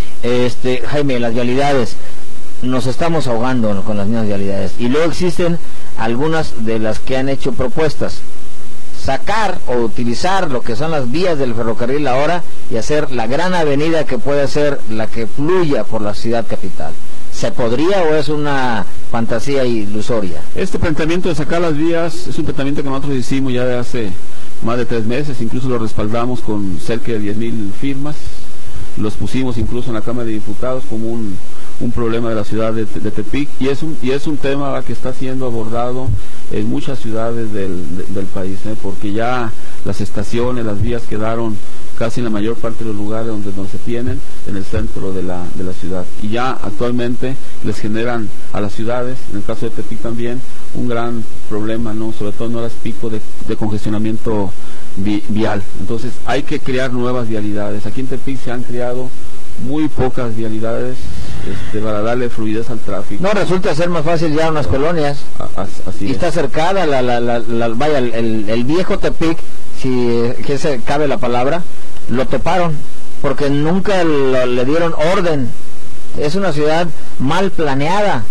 Este, Jaime, las vialidades, nos estamos ahogando con las mismas vialidades, y luego existen algunas de las que han hecho propuestas, sacar o utilizar lo que son las vías del ferrocarril ahora y hacer la gran avenida que puede ser la que fluya por la ciudad capital. ¿Se podría o es una fantasía ilusoria? Este planteamiento de sacar las vías es un planteamiento que nosotros hicimos ya de hace más de tres meses, incluso lo respaldamos con cerca de diez mil firmas, los pusimos incluso en la Cámara de Diputados como un, un problema de la ciudad de, de Tepic, y es un, y es un tema que está siendo abordado en muchas ciudades del, de, del país, ¿eh? porque ya las estaciones, las vías quedaron casi en la mayor parte de los lugares donde, donde se tienen en el centro de la, de la ciudad, y ya actualmente les generan a las ciudades, en el caso de Tepic también, un gran problema, no sobre todo en horas pico de, de congestionamiento vi, vial. Entonces hay que crear nuevas vialidades. Aquí en Tepic se han creado muy pocas vialidades este, para darle fluidez al tráfico. No resulta ser más fácil ya unas no, colonias, a, así y es. Está cercada la, la, la, la vaya el, el, el viejo Tepic, si que se cabe la palabra, lo toparon porque nunca lo, le dieron orden. Es una ciudad mal planeada.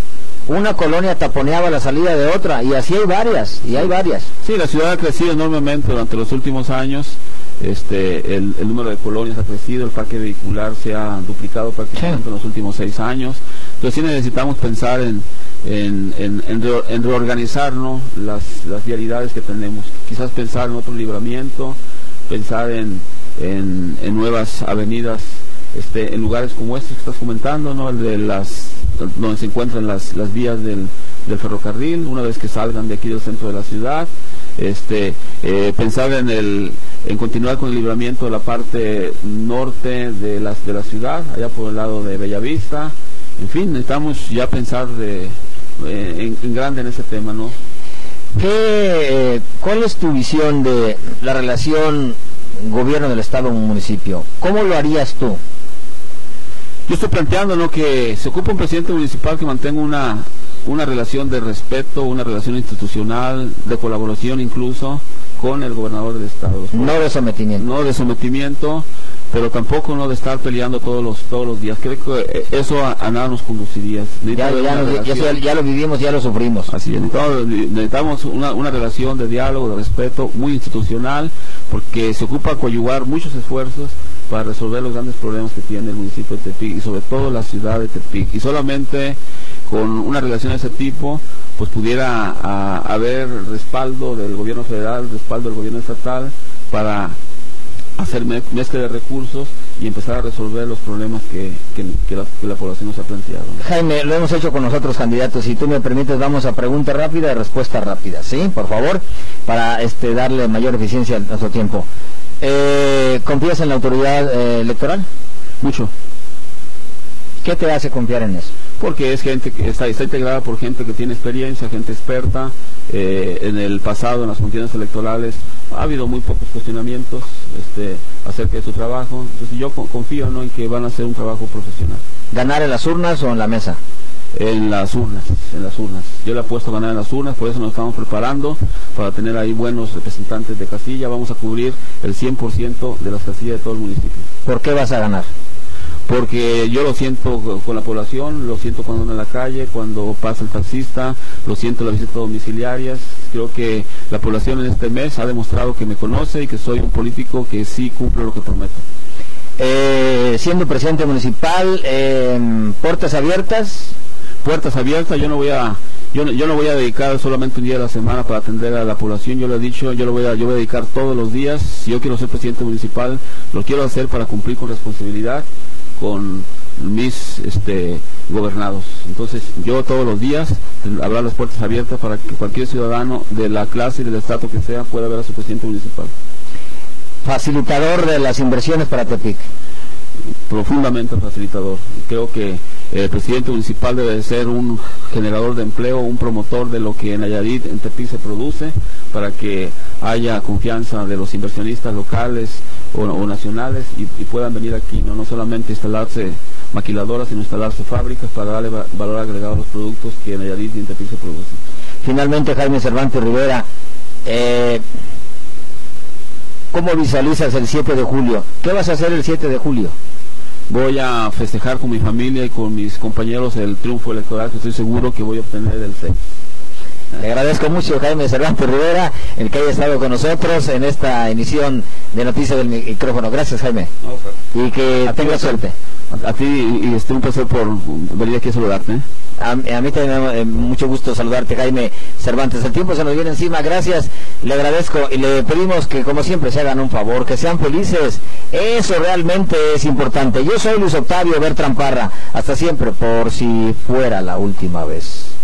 una colonia taponeaba la salida de otra, y así hay varias, y hay varias. Sí, la ciudad ha crecido enormemente durante los últimos años. Este, el, el número de colonias ha crecido, el parque vehicular se ha duplicado prácticamente sí. en los últimos seis años. Entonces sí necesitamos pensar en, en, en, en, re, en reorganizar, ¿no?, las, las vialidades que tenemos. Quizás pensar en otro libramiento, pensar en, en, en nuevas avenidas, este, en lugares como estos que estás comentando, ¿no?, el de las, donde se encuentran las, las vías del, del ferrocarril, una vez que salgan de aquí del centro de la ciudad. Este, eh, pensar en el en continuar con el libramiento de la parte norte de la, de la ciudad, allá por el lado de Bellavista. En fin, necesitamos ya pensar de, eh, en, en grande en ese tema, ¿no? ¿Qué, eh, ¿Cuál es tu visión de la relación gobierno del estado con municipio? ¿Cómo lo harías tú? Yo estoy planteando, ¿no?, que se ocupa un presidente municipal que mantenga una una relación de respeto, una relación institucional, de colaboración incluso con el gobernador del estado. No de sometimiento. No de sometimiento, pero tampoco no de estar peleando todos los todos los días. Creo que eso a, a nada nos conduciría. Ya, ya, nos, ya, ya lo vivimos, ya lo sufrimos. Así es, necesitamos, necesitamos una, una relación de diálogo, de respeto, muy institucional, porque se ocupa coadyuvar muchos esfuerzos para resolver los grandes problemas que tiene el municipio de Tepic y sobre todo la ciudad de Tepic. Y solamente con una relación de ese tipo, pues pudiera a, haber respaldo del gobierno federal, respaldo del gobierno estatal para hacer me mezcla de recursos y empezar a resolver los problemas que, que, que, la, que la población nos ha planteado. Jaime, lo hemos hecho con nosotros, candidatos. Si tú me permites, vamos a pregunta rápida y respuesta rápida, ¿sí? Por favor, para este darle mayor eficiencia a nuestro tiempo. Eh, ¿Confías en la autoridad eh, electoral? Mucho. ¿Qué te hace confiar en eso? Porque es gente que está, está integrada por gente que tiene experiencia, gente experta. Eh, en el pasado, en las contiendas electorales, ha habido muy pocos cuestionamientos este, acerca de su trabajo. Entonces yo confío, ¿no?, en que van a hacer un trabajo profesional. ¿Ganar en las urnas o en la mesa? En las urnas, en las urnas. Yo le apuesto a ganar en las urnas, por eso nos estamos preparando para tener ahí buenos representantes de casilla. Vamos a cubrir el cien por ciento de las casillas de todo el municipio. ¿Por qué vas a ganar? Porque yo lo siento con la población, lo siento cuando ando en la calle, cuando pasa el taxista, lo siento en las visitas domiciliarias. Creo que la población en este mes ha demostrado que me conoce y que soy un político que sí cumple lo que prometo. Eh, siendo presidente municipal, eh, ¿puertas abiertas? Puertas abiertas, yo no voy a... Yo no, yo no voy a dedicar solamente un día a la semana para atender a la población. Yo lo he dicho, yo lo voy a, yo voy a dedicar todos los días. Si yo quiero ser presidente municipal, lo quiero hacer para cumplir con responsabilidad con mis este, gobernados. Entonces yo todos los días habrá las puertas abiertas para que cualquier ciudadano de la clase y del estrato que sea pueda ver a su presidente municipal. Facilitador de las inversiones para Tepic. Profundamente facilitador. Creo que el presidente municipal debe ser un generador de empleo, un promotor de lo que en Nayarit, en Tepic se produce, para que haya confianza de los inversionistas locales o, o nacionales y, y puedan venir aquí, no no solamente instalarse maquiladoras, sino instalarse fábricas para darle va valor agregado a los productos que en Nayarit y en Tepic se producen. Finalmente, Jaime Cervantes Rivera, eh, ¿cómo visualizas el siete de julio? ¿Qué vas a hacer el siete de julio? Voy a festejar con mi familia y con mis compañeros el triunfo electoral que estoy seguro que voy a obtener el seis. Le agradezco mucho, Jaime Cervantes Rivera, el que haya estado con nosotros en esta emisión de Noticias del Micrófono. Gracias, Jaime. No, y que tenga suerte. A, a ti y, y este, un placer por venir aquí a saludarte. ¿eh? A, a mí también eh, mucho gusto saludarte, Jaime Cervantes. El tiempo se nos viene encima, gracias, le agradezco y le pedimos que como siempre se hagan un favor, que sean felices, eso realmente es importante. Yo soy Luis Octavio Bertrán Parra, hasta siempre, por si fuera la última vez.